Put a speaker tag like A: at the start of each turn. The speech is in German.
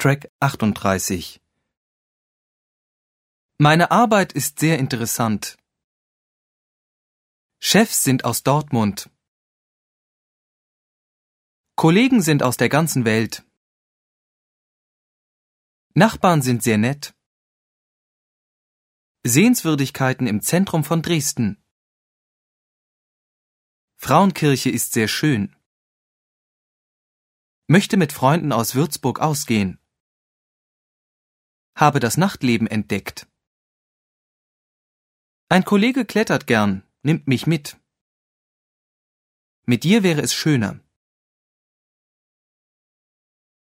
A: Track 38. Meine Arbeit ist sehr interessant. Chefs sind aus Dortmund. Kollegen sind aus der ganzen Welt. Nachbarn sind sehr nett. Sehenswürdigkeiten im Zentrum von Dresden. Frauenkirche ist sehr schön. Möchte mit Freunden aus Würzburg ausgehen. Habe das Nachtleben entdeckt. Ein Kollege klettert gern, nimmt mich mit. Mit dir wäre es schöner.